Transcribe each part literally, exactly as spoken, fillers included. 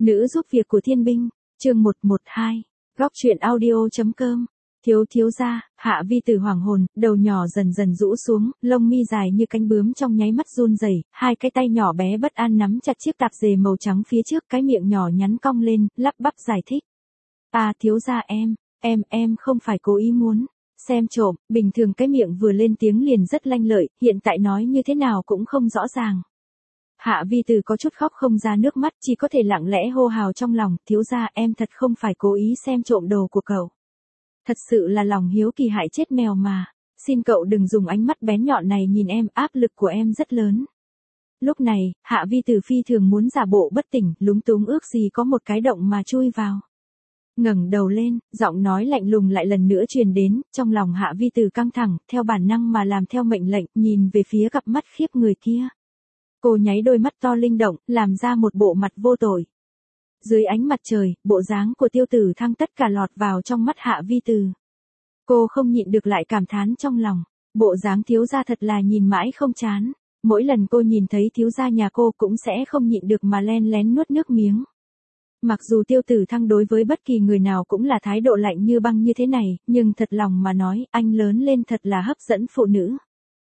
Nữ giúp việc của thiên binh, chương một trăm mười hai, góc truyện audio.com. Thiếu thiếu gia, Hạ Vi Tử hoảng hồn, đầu nhỏ dần dần rũ xuống, lông mi dài như cánh bướm trong nháy mắt run rẩy, hai cái tay nhỏ bé bất an nắm chặt chiếc tạp dề màu trắng phía trước, cái miệng nhỏ nhắn cong lên, lắp bắp giải thích. À thiếu gia em, em, em không phải cố ý muốn xem trộm, bình thường cái miệng vừa lên tiếng liền rất lanh lợi, hiện tại nói như thế nào cũng không rõ ràng. Hạ Vi Tử có chút khóc không ra nước mắt, chỉ có thể lặng lẽ hô hào trong lòng, thiếu gia em thật không phải cố ý xem trộm đồ của cậu. Thật sự là lòng hiếu kỳ hại chết mèo mà, xin cậu đừng dùng ánh mắt bén nhọn này nhìn em, áp lực của em rất lớn. Lúc này, Hạ Vi Tử phi thường muốn giả bộ bất tỉnh, lúng túng ước gì có một cái động mà chui vào. Ngẩng đầu lên, giọng nói lạnh lùng lại lần nữa truyền đến, trong lòng Hạ Vi Tử căng thẳng, theo bản năng mà làm theo mệnh lệnh, nhìn về phía cặp mắt khiếp người kia. Cô nháy đôi mắt to linh động, làm ra một bộ mặt vô tội. Dưới ánh mặt trời, bộ dáng của Tiêu Tử Thăng tất cả lọt vào trong mắt Hạ Vi Tử. Cô không nhịn được lại cảm thán trong lòng, bộ dáng thiếu gia thật là nhìn mãi không chán. Mỗi lần cô nhìn thấy thiếu gia nhà cô cũng sẽ không nhịn được mà len lén nuốt nước miếng. Mặc dù Tiêu Tử Thăng đối với bất kỳ người nào cũng là thái độ lạnh như băng như thế này, nhưng thật lòng mà nói, anh lớn lên thật là hấp dẫn phụ nữ.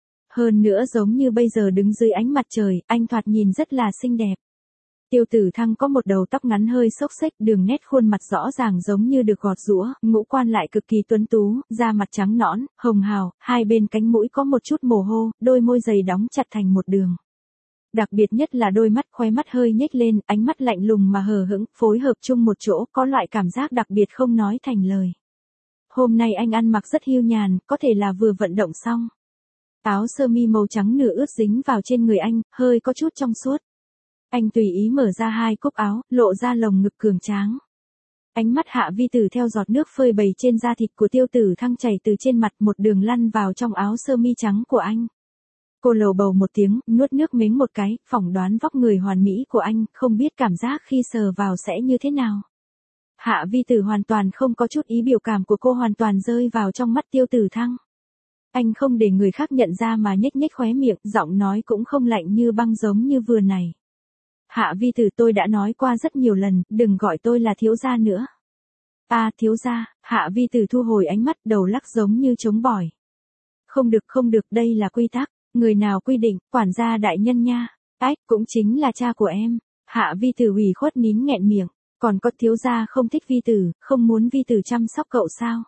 Hơn nữa giống như bây giờ đứng dưới ánh mặt trời, anh thoạt nhìn rất là xinh đẹp. Tiêu Tử Thăng có một đầu tóc ngắn hơi xốc xếch, đường nét khuôn mặt rõ ràng giống như được gọt giũa, ngũ quan lại cực kỳ tuấn tú, da mặt trắng nõn, hồng hào, hai bên cánh mũi có một chút mồ hô, đôi môi dày đóng chặt thành một đường. Đặc biệt nhất là đôi mắt, khóe mắt hơi nhếch lên, ánh mắt lạnh lùng mà hờ hững, phối hợp chung một chỗ, có loại cảm giác đặc biệt không nói thành lời. Hôm nay anh ăn mặc rất hiu nhàn, có thể là vừa vận động xong. Áo sơ mi màu trắng nửa ướt dính vào trên người anh, hơi có chút trong suốt. Anh tùy ý mở ra hai cúc áo, lộ ra lồng ngực cường tráng. Ánh mắt Hạ Vi Tử theo giọt nước phơi bày trên da thịt của Tiêu Tử Thăng chảy từ trên mặt một đường lăn vào trong áo sơ mi trắng của anh. Cô lầu bầu một tiếng, nuốt nước miếng một cái, phỏng đoán vóc người hoàn mỹ của anh, không biết cảm giác khi sờ vào sẽ như thế nào. Hạ Vi Tử hoàn toàn không có chút ý biểu cảm của cô hoàn toàn rơi vào trong mắt Tiêu Tử Thăng. Anh không để người khác nhận ra mà nhếch nhếch khóe miệng, giọng nói cũng không lạnh như băng giống như vừa này. Hạ Vi Tử, tôi đã nói qua rất nhiều lần, đừng gọi tôi là thiếu gia nữa. À thiếu gia, Hạ Vi Tử thu hồi ánh mắt, đầu lắc giống như trống bỏi. Không được không được, đây là quy tắc, người nào quy định, quản gia đại nhân nha. Ách, cũng chính là cha của em. Hạ Vi Tử ủy khuất nín nghẹn miệng, còn có thiếu gia không thích Vi Tử, không muốn Vi Tử chăm sóc cậu sao?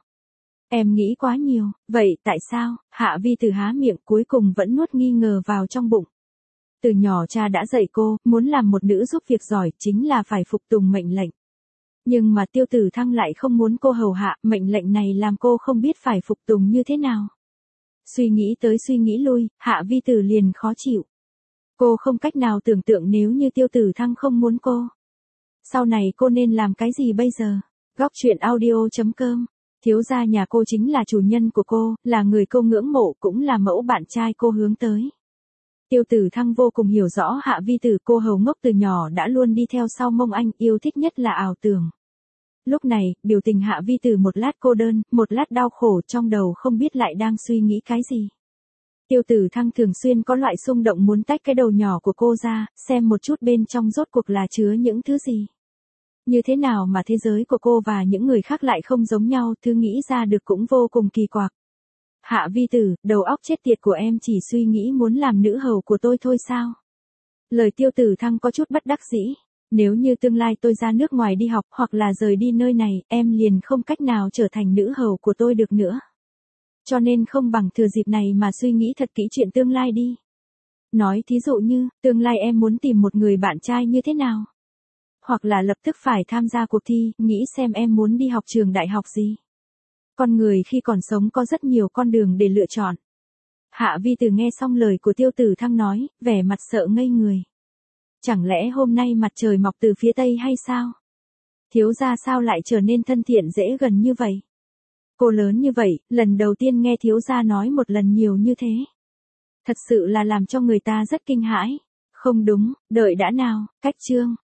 Em nghĩ quá nhiều, vậy tại sao? Hạ Vi Tử há miệng cuối cùng vẫn nuốt nghi ngờ vào trong bụng. Từ nhỏ cha đã dạy cô, muốn làm một nữ giúp việc giỏi chính là phải phục tùng mệnh lệnh. Nhưng mà Tiêu Tử Thăng lại không muốn cô hầu hạ, mệnh lệnh này làm cô không biết phải phục tùng như thế nào. Suy nghĩ tới suy nghĩ lui, Hạ Vi Tử liền khó chịu. Cô không cách nào tưởng tượng nếu như Tiêu Tử Thăng không muốn cô. Sau này cô nên làm cái gì bây giờ? Góc truyện audio.com. Thiếu gia nhà cô chính là chủ nhân của cô, là người cô ngưỡng mộ, cũng là mẫu bạn trai cô hướng tới. Tiêu Tử Thăng vô cùng hiểu rõ Hạ Vi Tử, cô hầu ngốc từ nhỏ đã luôn đi theo sau mông anh, yêu thích nhất là ảo tưởng. Lúc này, biểu tình Hạ Vi Tử một lát cô đơn, một lát đau khổ, trong đầu không biết lại đang suy nghĩ cái gì. Tiêu Tử Thăng thường xuyên có loại xung động muốn tách cái đầu nhỏ của cô ra, xem một chút bên trong rốt cuộc là chứa những thứ gì. Như thế nào mà thế giới của cô và những người khác lại không giống nhau, thứ nghĩ ra được cũng vô cùng kỳ quặc. Hạ Vi Tử, đầu óc chết tiệt của em chỉ suy nghĩ muốn làm nữ hầu của tôi thôi sao? Lời Tiêu Tử Thăng có chút bất đắc dĩ. Nếu như tương lai tôi ra nước ngoài đi học hoặc là rời đi nơi này, em liền không cách nào trở thành nữ hầu của tôi được nữa. Cho nên không bằng thừa dịp này mà suy nghĩ thật kỹ chuyện tương lai đi. Nói thí dụ như, tương lai em muốn tìm một người bạn trai như thế nào? Hoặc là lập tức phải tham gia cuộc thi, nghĩ xem em muốn đi học trường đại học gì. Con người khi còn sống có rất nhiều con đường để lựa chọn. Hạ Vi Tử nghe xong lời của Tiêu Tử Thăng nói, vẻ mặt sợ ngây người. Chẳng lẽ hôm nay mặt trời mọc từ phía tây hay sao? Thiếu gia sao lại trở nên thân thiện dễ gần như vậy? Cô lớn như vậy, lần đầu tiên nghe thiếu gia nói một lần nhiều như thế. Thật sự là làm cho người ta rất kinh hãi. Không đúng, đợi đã nào, cách chương.